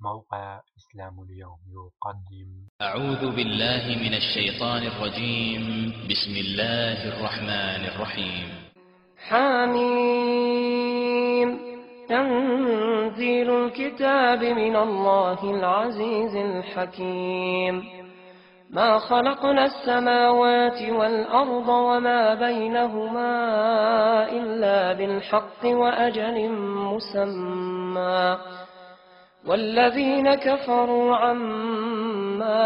موقع إسلام اليوم يقدم. أعوذ بالله من الشيطان الرجيم. بسم الله الرحمن الرحيم. حميم. تنزيل الكتاب من الله العزيز الحكيم. ما خلقنا السماوات والأرض وما بينهما إلا بالحق وأجل مسمى، والذين كفروا عما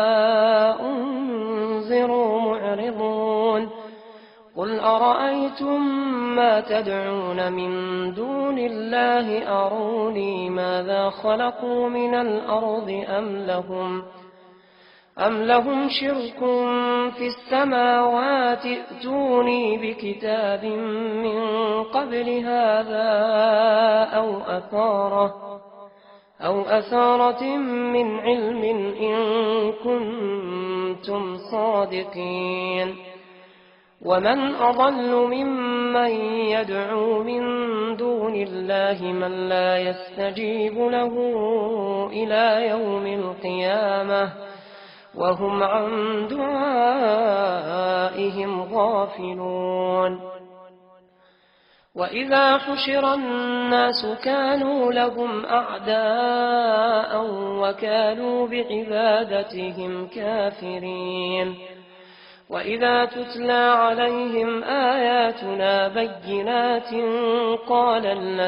أنذروا معرضون. قل أرأيتم ما تدعون من دون الله أروني ماذا خلقوا من الأرض أم لهم شرك في السماوات ائتوني بكتاب من قبل هذا أو أثارة من علم إن كنتم صادقين. ومن أضل ممن يدعو من دون الله من لا يستجيب له إلى يوم القيامة وهم عن دعائهم غافلون. وإذا حشر الناس كانوا لهم أعداء وكانوا بعبادتهم كافرين. وإذا تتلى عليهم آياتنا بينات قال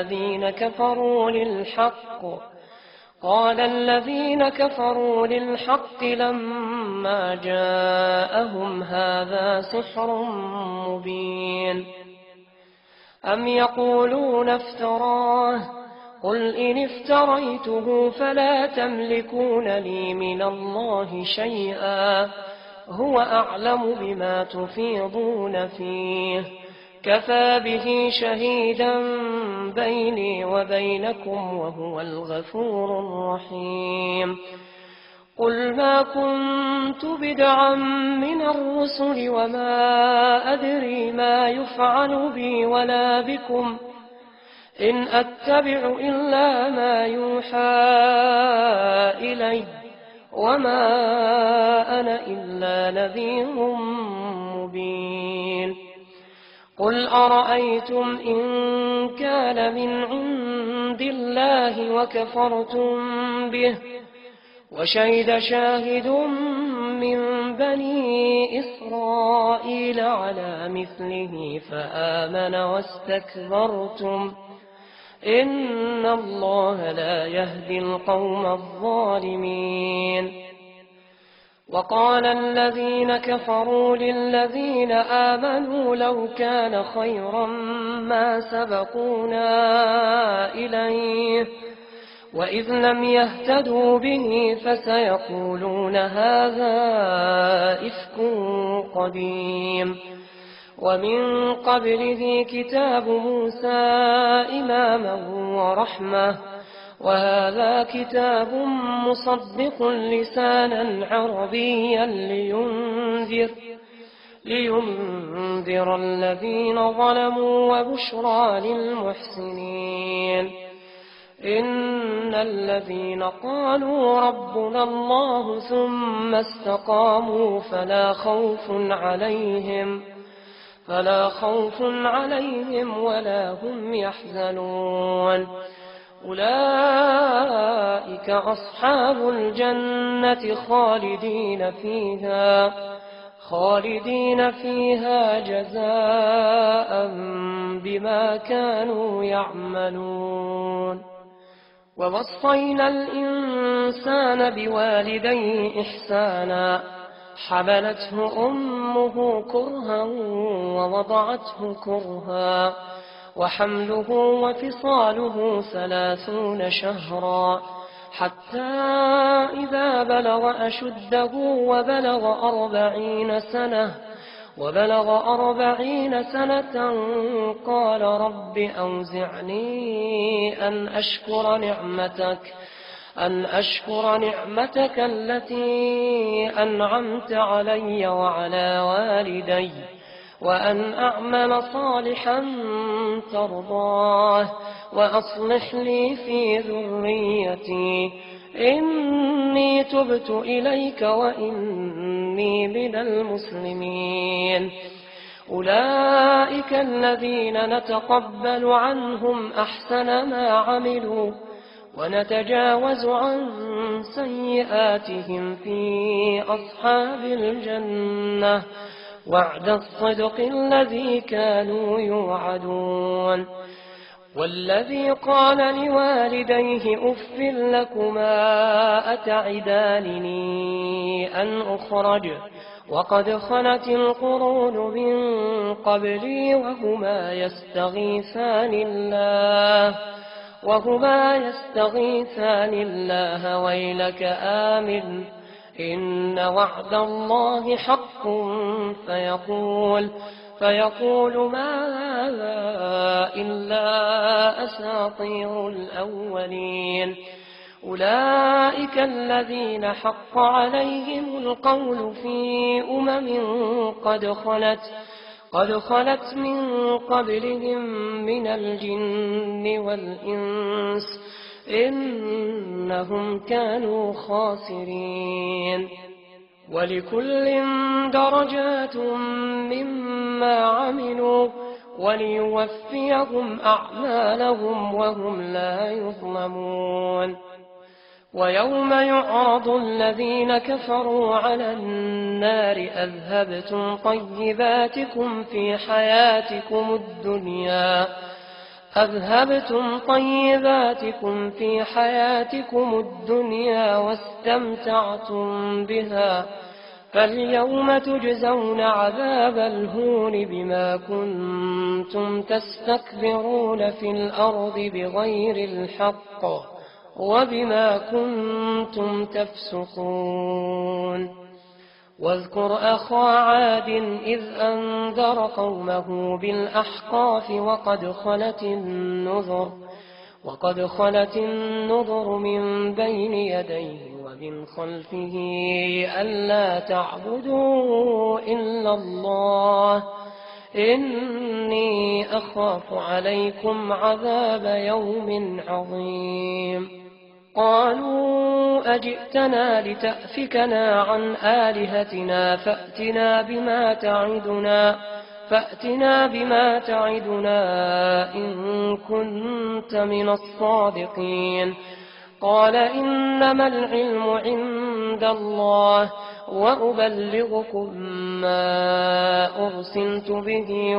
الذين كفروا للحق لما جاءهم هذا سحر مبين. أم يقولون افتراه قل إن افتريته فلا تملكون لي من الله شيئا هو أعلم بما تفيضون فيه كفى به شهيدا بيني وبينكم وهو الغفور الرحيم. قل ما كنت بدعا من الرسل وما أدري ما يفعل بي ولا بكم إن أتبع إلا ما يوحى إلي وما أنا إلا نذير مبين. قل أرأيتم إن كان من عند الله وكفرتم به وشهد شاهد من بني إسرائيل على مثله فآمن واستكبرتم إن الله لا يهدي القوم الظالمين. وقال الذين كفروا للذين آمنوا لو كان خيرا ما سبقونا إليه وإذ لم يهتدوا به فسيقولون هذا إفك قديم. ومن قبله كتاب موسى إماما ورحمة وهذا كتاب مصدق لسانا عربيا لينذر الذين ظلموا وبشرى للمحسنين. إن الذين قالوا ربنا الله ثم استقاموا فلا خوف عليهم ولا هم يحزنون. أولئك أصحاب الجنة خالدين فيها جزاء بما كانوا يعملون. ووصينا الإنسان بوالديه إحسانا حملته أمه كرها ووضعته كرها وحمله وفصاله 30 شهرا حتى إذا بلغ أشده وبلغ 40 سنة قال رب أوزعني أن أشكر نعمتك التي أنعمت علي وعلى والدي وأن أعمل صالحا ترضاه وأصلح لي في ذريتي إني تبت إليك وإني من المسلمين. أولئك الذين نتقبل عنهم أحسن ما عملوا ونتجاوز عن سيئاتهم في أصحاب الجنة وعد الصدق الذي كانوا يوعدون. والذي قال لوالديه أف لكما أتعدانني أن أخرج وقد خلت القرون من قبلي وهما يستغيثان الله ويلك آمن إن وعد الله حق فيقول ما إلا أساطير الأولين. أولئك الذين حق عليهم القول في قد خلت من قبلهم من الجن والإنس إنهم كانوا خاسرين. ولكل درجات مما عملوا وليوفيهم أعمالهم وهم لا يظلمون. ويوم يعرض الذين كفروا على النار أذهبتم طيباتكم في حياتكم الدنيا واستمتعتم بها فاليوم تجزون عذاب الهون بما كنتم تستكبرون في الأرض بغير الحق وبما كنتم تفسقون. واذكر أخا عاد إذ أنذر قومه بالأحقاف وقد خلت النذر من بين يديه ومن خلفه ألا تعبدوا إلا الله إني أخاف عليكم عذاب يوم عظيم. قالوا أجئتنا لتأفكنا عن آلهتنا فأتنا بما تعدنا إن كنت من الصادقين. قال إنما العلم عند الله وأبلغكم ما أرسلت به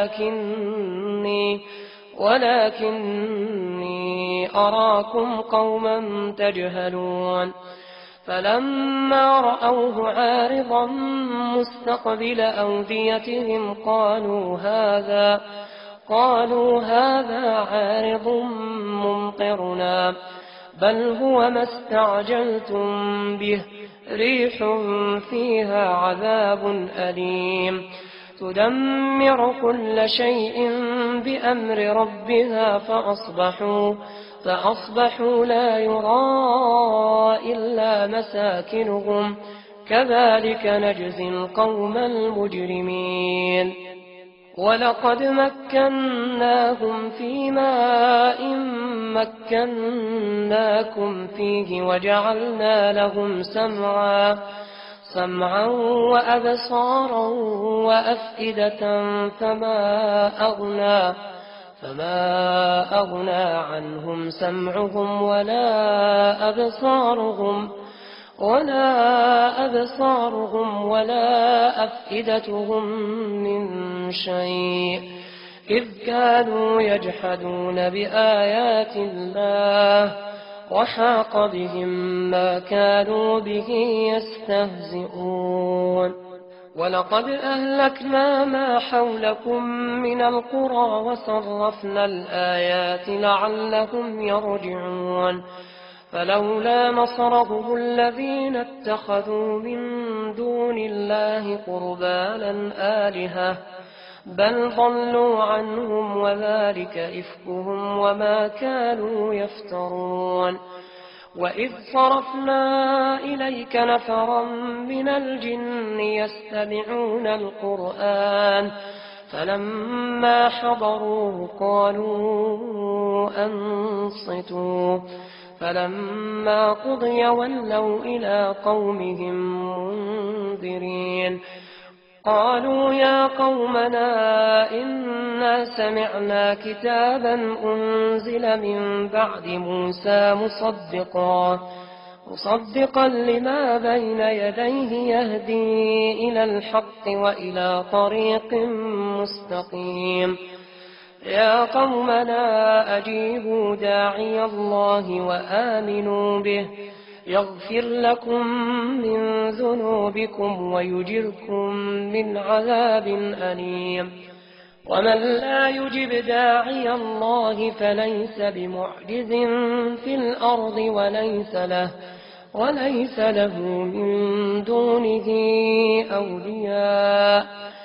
ولكني أراكم قوما تجهلون. فلما رأوه عارضا مستقبل أوديتهم قالوا هذا عارض ممطرنا بل هو ما استعجلتم به ريح فيها عذاب أليم تدمر كل شيء بأمر ربها فأصبحوا لا يرى إلا مساكنهم كذلك نجزي القوم المجرمين. ولقد مكناهم في ماء مكناكم فيه وجعلنا لهم سمعا وأبصارا وأفئدة فما أغنى عنهم سمعهم ولا أبصارهم ولا أفئدتهم من شيء إذ كانوا يجحدون بآيات الله وحاق بهم ما كانوا به يستهزئون. ولقد أهلكنا ما حولكم من القرى وصرفنا الآيات لعلهم يرجعون. فلولا نصرهم الذين اتخذوا من دون الله قربانا آلهة بل ضلوا عنهم وذلك إفكهم وما كانوا يفترون. وإذ صرفنا إليك نفرا من الجن يستمعون القرآن فلما حضروه قالوا أنصتوا فلما قضي ولوا إلى قومهم منذرين قالوا يا قومنا إنا سمعنا كتابا أنزل من بعد موسى مصدقا لما بين يديه يهدي إلى الحق وإلى طريق مستقيم يا قومنا أجيبوا داعي الله وآمنوا به يغفر لكم من ذنوبكم ويجركم من عذاب أليم ومن لا يجب داعي الله فليس بمعجز في الأرض وليس له من دونه أولياء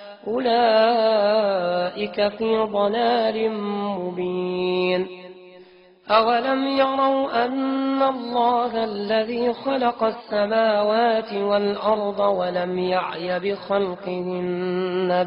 أولئك في ضلال مبين أولم يروا أن الله الذي خلق السماوات والأرض ولم يعي بخلقهن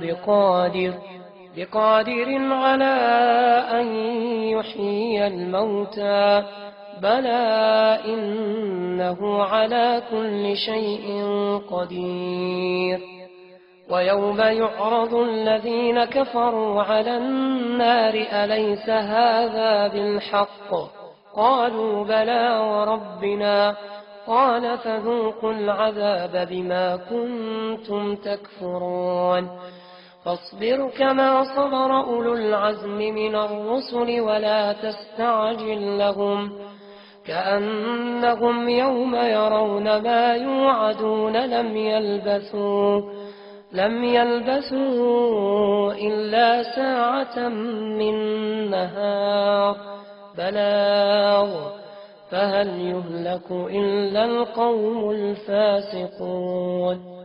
بقادر على أن يحيي الموتى بلى إنه على كل شيء قدير ويوم يعرض الذين كفروا على النار أليس هذا بالحق قالوا بلى وربنا قال فذوقوا العذاب بما كنتم تكفرون فاصبر كما صبر أولو العزم من الرسل ولا تستعجل لهم كأنهم يوم يرون ما يوعدون لم يلبثوا إلا ساعة من نهار بلاغ فهل يهلك إلا القوم الفاسقون